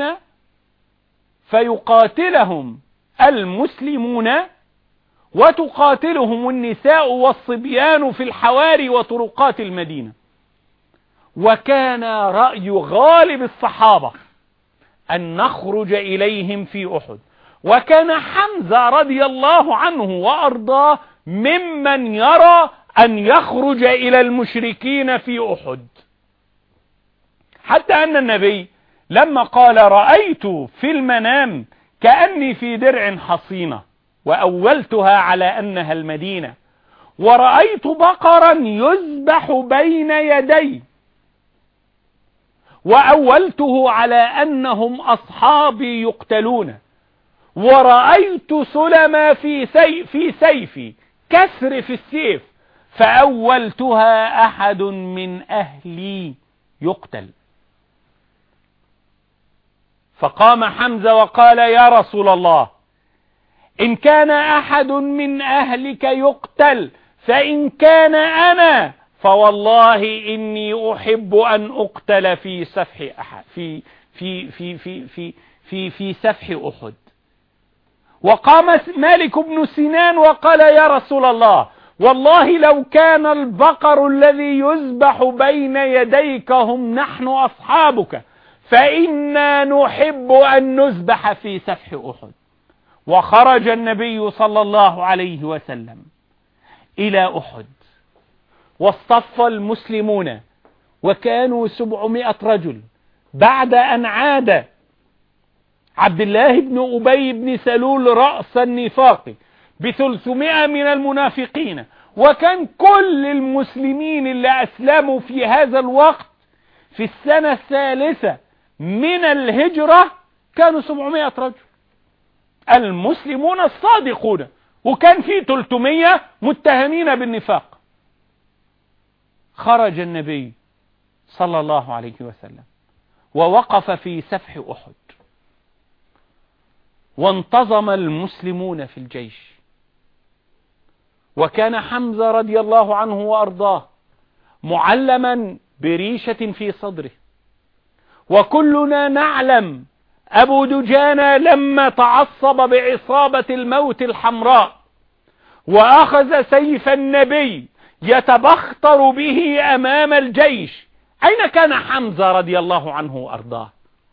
فيقاتلهم المسلمون وتقاتلهم النساء والصبيان في الحواري وطرقات المدينة. وكان رأي غالب الصحابة أن نخرج إليهم في أحد، وكان حمزة رضي الله عنه وأرضاه ممن يرى أن يخرج إلى المشركين في أحد، حتى أن النبي لما قال رأيت في المنام كأني في درع حصينة وأولتها على أنها المدينة، ورأيت بقرا يذبح بين يدي وأولته على أنهم أصحابي يقتلون، ورأيت سلما في سيفي كسر في السيف فأولتها أحد من أهلي يقتل. فقام حمزة وقال يا رسول الله، إن كان أحد من أهلك يقتل فإن كان أنا فوالله إني أحب أن أقتل في سفح أحد في سفح أحد. وقام مالك بن سنان وقال يا رسول الله، والله لو كان البقر الذي يذبح بين يديك هم نحن أصحابك فإنا نحب أن نذبح في سفح أحد. وخرج النبي صلى الله عليه وسلم إلى أحد، واصطف المسلمون وكانوا 700 رجل بعد أن عاد عبد الله بن أبي بن سلول رأس النفاق ب300 من المنافقين. وكان كل المسلمين اللي أسلموا في هذا الوقت في السنة الثالثة من الهجرة كانوا 700 رجل المسلمون الصادقون، وكان في 300 متهمين بالنفاق. خرج النبي صلى الله عليه وسلم ووقف في سفح أحد، وانتظم المسلمون في الجيش، وكان حمزة رضي الله عنه وأرضاه معلما بريشة في صدره. وكلنا نعلم أبو دجانة لما تعصب بعصابة الموت الحمراء وأخذ سيف النبي يتبختر به أمام الجيش، أين كان حمزة رضي الله عنه وأرضاه؟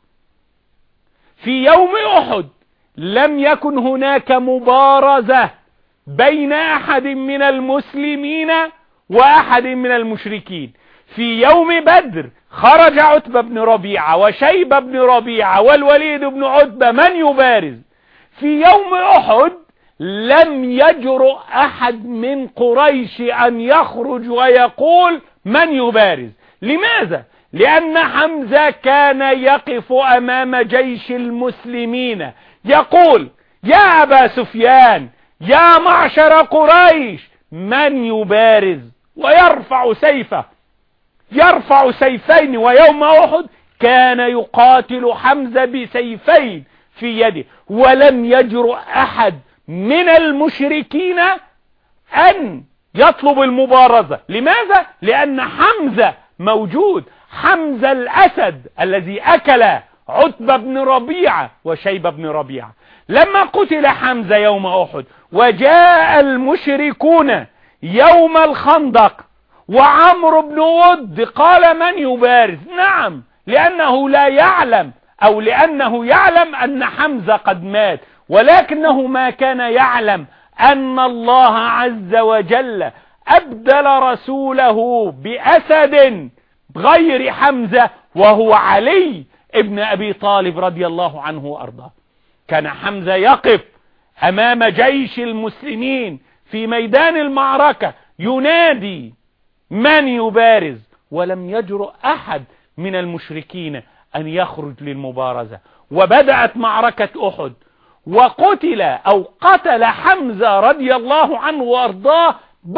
في يوم أحد لم يكن هناك مبارزة بين أحد من المسلمين وأحد من المشركين. في يوم بدر خرج عتبة بن ربيعة وشيبة بن ربيعة والوليد بن عتبة من يبارز. في يوم أحد لم يجرؤ أحد من قريش أن يخرج ويقول من يبارز. لماذا؟ لأن حمزة كان يقف أمام جيش المسلمين يقول يا أبا سفيان يا معشر قريش من يبارز، ويرفع سيفه، يرفع سيفين. ويوم أحد كان يقاتل حمزة بسيفين في يده، ولم يجرؤ أحد من المشركين أن يطلب المبارزة. لماذا؟ لأن حمزة موجود، حمزة الأسد الذي أكل عتبة بن ربيعة وشيبة بن ربيعة. لما قتل حمزة يوم أحد وجاء المشركون يوم الخندق وعمرو بن ود قال من يبارز؟ نعم، لأنه لا يعلم، أو لأنه يعلم أن حمزة قد مات، ولكنه ما كان يعلم أن الله عز وجل أبدل رسوله بأسد غير حمزة وهو علي ابن أبي طالب رضي الله عنه وأرضاه. كان حمزة يقف أمام جيش المسلمين في ميدان المعركة ينادي من يبارز، ولم يجرؤ أحد من المشركين أن يخرج للمبارزة. وبدأت معركة أحد، وقتل أو قتل حمزة رضي الله عنه وأرضاه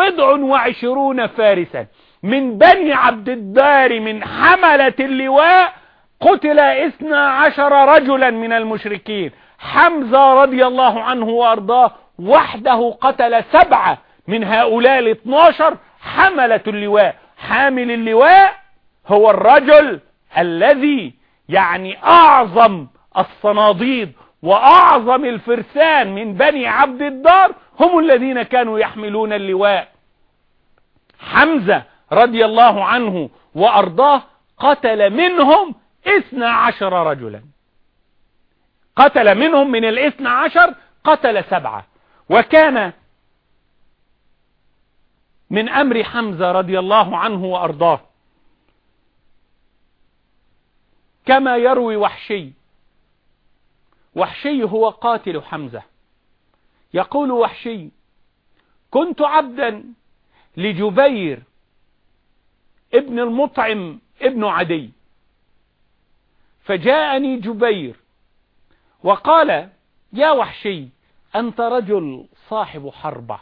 20 فارسا من بني عبد الدار من حملة اللواء. قتل 12 رجلا من المشركين. حمزة رضي الله عنه وأرضاه وحده قتل 7 من هؤلاء 12 حملة اللواء. حامل اللواء هو الرجل الذي يعني أعظم الصناديد وأعظم الفرسان من بني عبد الدار هم الذين كانوا يحملون اللواء. حمزة رضي الله عنه وأرضاه قتل منهم 12 رجلا، قتل منهم من 12 قتل 7. وكان من أمر حمزة رضي الله عنه وأرضاه كما يروي وحشي. وحشي هو قاتل حمزة. يقول وحشي كنت عبدا لجبير ابن المطعم ابن عدي، فجاءني جبير وقال يا وحشي أنت رجل صاحب حربة،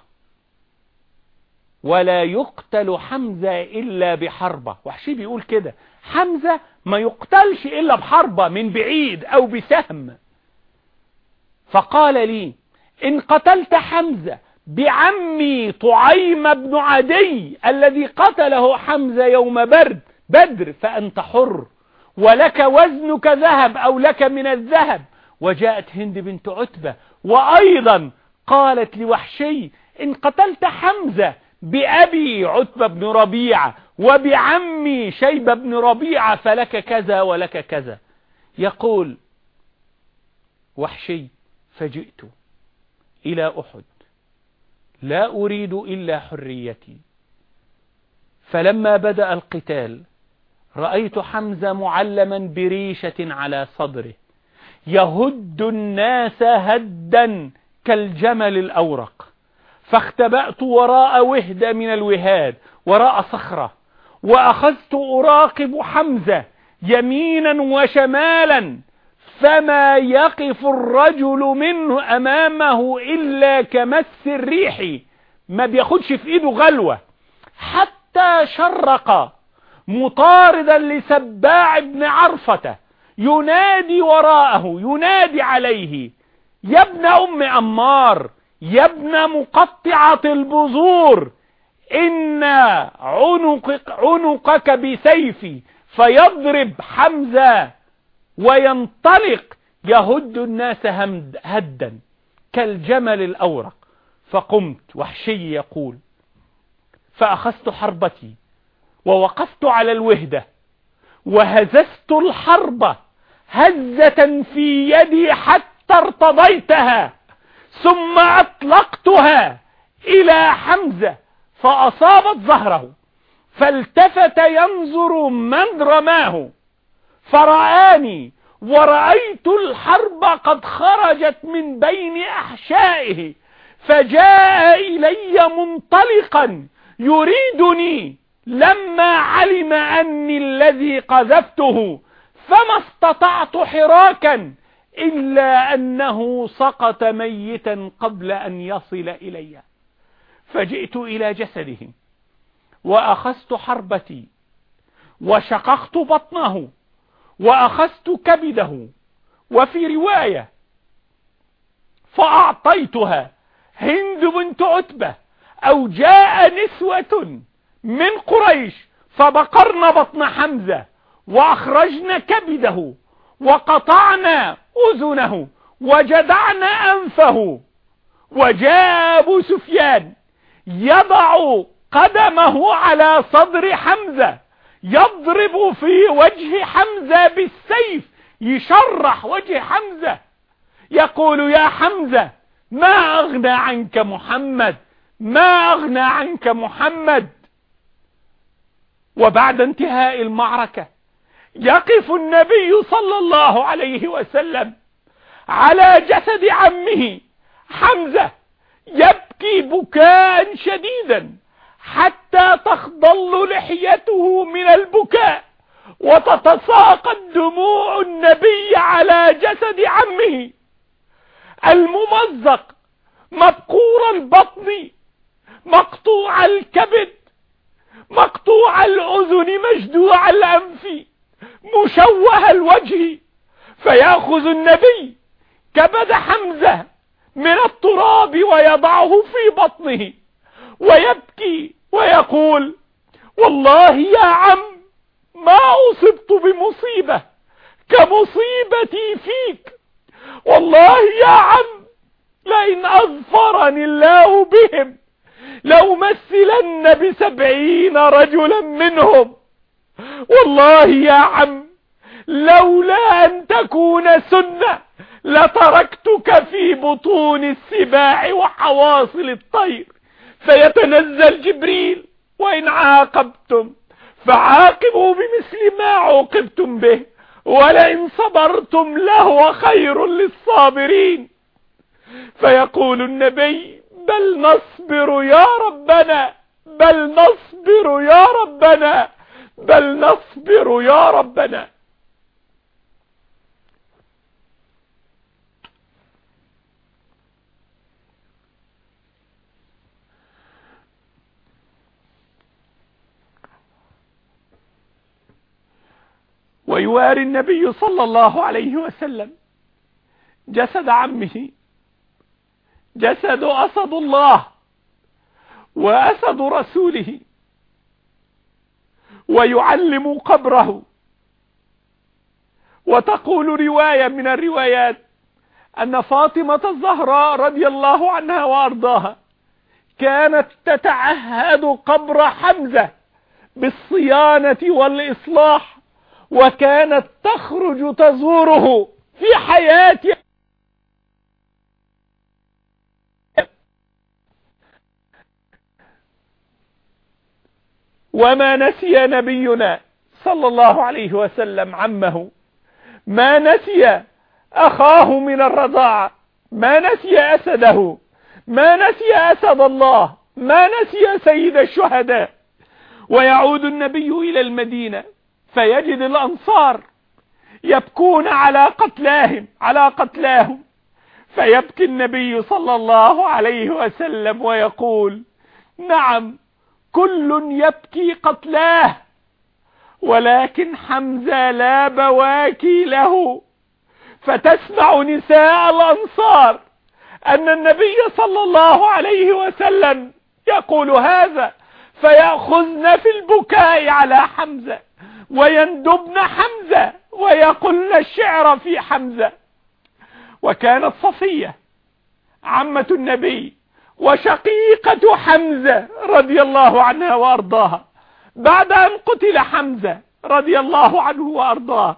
ولا يقتل حمزة إلا بحربة. وحشي بيقول كده، حمزة ما يقتلش إلا بحربة من بعيد أو بسهم. فقال لي إن قتلت حمزة بعمي طعيم بن عدي الذي قتله حمزة يوم بدر فأنت حر، ولك وزنك ذهب أو لك من الذهب. وجاءت هند بنت عتبة وأيضا قالت لوحشي إن قتلت حمزة بأبي عتبة بن ربيعة وبعمي شيبة بن ربيعة فلك كذا ولك كذا. يقول وحشي فجئت إلى أحد لا أريد إلا حريتي، فلما بدأ القتال رأيت حمزة معلما بريشة على صدره يهد الناس هدا كالجمل الأورق، فاختبأت وراء وهدة من الوهاد وراء صخرة، وأخذت أراقب حمزة يمينا وشمالا، فما يقف الرجل منه أمامه إلا كمس الريح، ما بياخدش في إيده غلوة، حتى شرق مطاردا لسباع بن عرفة ينادي وراءه، ينادي عليه: يا ابن أم عمار، يا ابن مقطعة البذور، إن عنقك بسيفي، فيضرب حمزة وينطلق يهد الناس هدا كالجمل الأورق. فقمت، وحشي يقول: فأخذت حربتي ووقفت على الوهدة، وهززت الحرب هزة في يدي حتى ارتضيتها، ثم أطلقتها إلى حمزة فأصابت ظهره، فالتفت ينظر من رماه، فرآني ورأيت الحرب قد خرجت من بين أحشائه، فجاء إلي منطلقا يريدني، لما علم أني الذي قذفته، فما استطعت حراكا إلا أنه سقط ميتا قبل أن يصل إلي. فجئت إلى جسده وأخذت حربتي وشققت بطنه وأخذت كبده، وفي رواية: فأعطيتها هند بنت عتبة، أو جاء نسوة من قريش فبقرن بطن حمزة وأخرجن كبده وقطعن أذنه وجدعن أنفه. وجاء أبو سفيان يضع قدمه على صدر حمزة، يضرب في وجه حمزة بالسيف، يشرح وجه حمزة، يقول: يا حمزة، ما أغنى عنك محمد، ما أغنى عنك محمد. وبعد انتهاء المعركة يقف النبي صلى الله عليه وسلم على جسد عمه حمزة، يبكي بكاء شديدا حتى تخضل لحيته من البكاء، وتتساقط دموع النبي على جسد عمه الممزق، مبقور البطن، مقطوع الكبد، مقطوع الأذن، مجدوع الأنف، مشوه الوجه. فيأخذ النبي كبد حمزة من التراب ويضعه في بطنه ويبكي ويقول: والله يا عم ما أصبت بمصيبة كمصيبتي فيك، والله يا عم لئن أظفرني الله بهم لأمثلن ب70 رجلا منهم، والله يا عم لولا أن تكون سنة لتركتك في بطون السباع وحواصل الطير، فيتنزل جبريل: وإن عاقبتم فعاقبوا بمثل ما عوقبتم به، ولئن صبرتم لهو خير للصابرين. فيقول النبي: بل نصبر يا ربنا، بل نصبر يا ربنا، بل نصبر يا ربنا. ويواري النبي صلى الله عليه وسلم جسد عمه، جسد أسد الله وأسد رسوله، ويعلم قبره. وتقول رواية من الروايات أن فاطمة الزهراء رضي الله عنها وأرضاها كانت تتعهد قبر حمزة بالصيانة والإصلاح، وكانت تخرج تزوره في حياته. وما نسي نبينا صلى الله عليه وسلم عمه، ما نسي أخاه من الرضاعة، ما نسي أسده، ما نسي أسد الله، ما نسي سيد الشهداء. ويعود النبي إلى المدينة فيجد الأنصار يبكون على قتلاهم، فيبكي النبي صلى الله عليه وسلم ويقول: نعم، كل يبكي قتلاه، ولكن حمزة لا بواكي له. فتسمع نساء الأنصار أن النبي صلى الله عليه وسلم يقول هذا، فيأخذن في البكاء على حمزة ويندبن حمزة ويقولن الشعر في حمزة. وكانت صفية عمة النبي وشقيقة حمزة رضي الله عنها وأرضاها بعد أن قتل حمزة رضي الله عنه وأرضاه،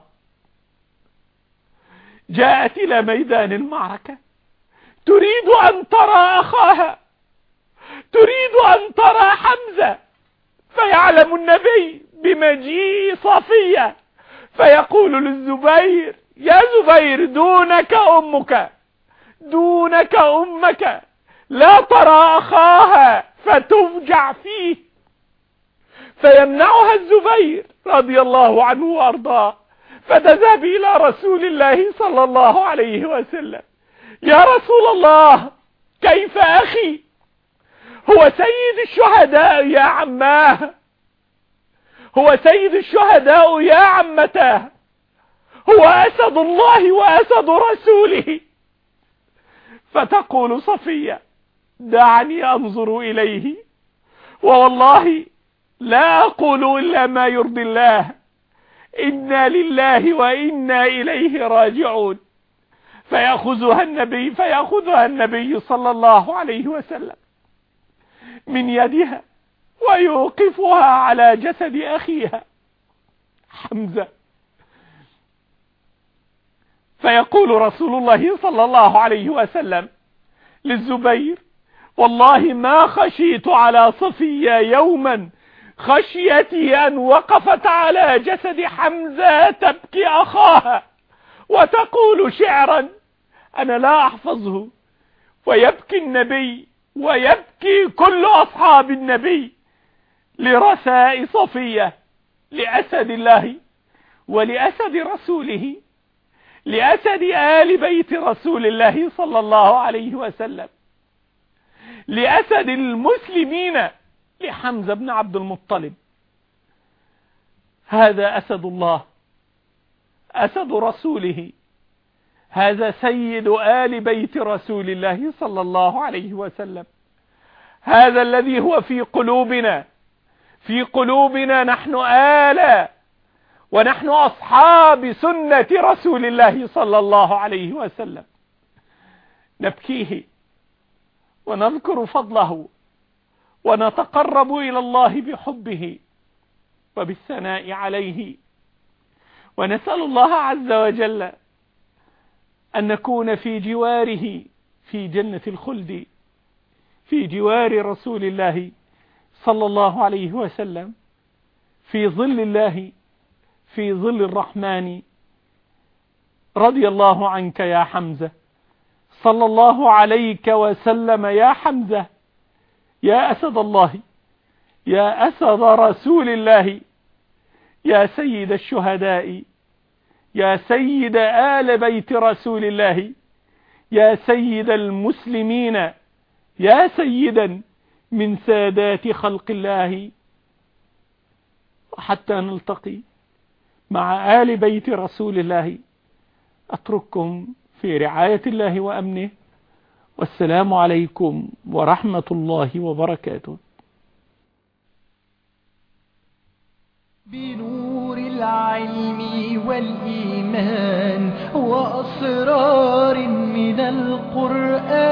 جاءت إلى ميدان المعركة تريد أن ترى أخاها، تريد أن ترى حمزة، فيعلم النبي بمجيء صفية فيقول للزبير: يا زبير، دونك أمك، دونك أمك، لا ترى أخاها فتفجع فيه. فيمنعها الزبير رضي الله عنه وأرضاه، فتذهب إلى رسول الله صلى الله عليه وسلم: يا رسول الله، كيف أخي؟ هو سيد الشهداء يا عماه، هو سيد الشهداء يا عمتاه، هو أسد الله وأسد رسوله. فتقول صفية: دعني أنظر إليه، ووالله لا أقول إلا ما يرضي الله، إنا لله وإنا إليه راجعون. فيأخذها النبي صلى الله عليه وسلم من يدها ويوقفها على جسد أخيها حمزة، فيقول رسول الله صلى الله عليه وسلم للزبير: والله ما خشيت على صفية يوما خشيتي أن وقفت على جسد حمزة تبكي أخاها وتقول شعرا أنا لا أحفظه. ويبكي النبي ويبكي كل أصحاب النبي لرثاء صفية لأسد الله ولأسد رسوله، لأسد آل بيت رسول الله صلى الله عليه وسلم، لأسد المسلمين، لحمزة بن عبد المطلب. هذا أسد الله، أسد رسوله، هذا سيد آل بيت رسول الله صلى الله عليه وسلم، هذا الذي هو في قلوبنا نحن آل ونحن أصحاب سنة رسول الله صلى الله عليه وسلم. نبكيه ونذكر فضله ونتقرب إلى الله بحبه وبالثناء عليه، ونسأل الله عز وجل أن نكون في جواره في جنة الخلد، في جوار رسول الله صلى الله عليه وسلم، في ظل الله، في ظل الرحمن. رضي الله عنك يا حمزة، صلى الله عليك وسلم يا حمزة، يا أسد الله، يا أسد رسول الله، يا سيد الشهداء، يا سيد آل بيت رسول الله، يا سيد المسلمين، يا سيدا من سادات خلق الله. وحتى نلتقي مع آل بيت رسول الله أترككم في رعاية الله وأمنه، والسلام عليكم ورحمة الله وبركاته. بنور العلم والإيمان وأسرار من القرآن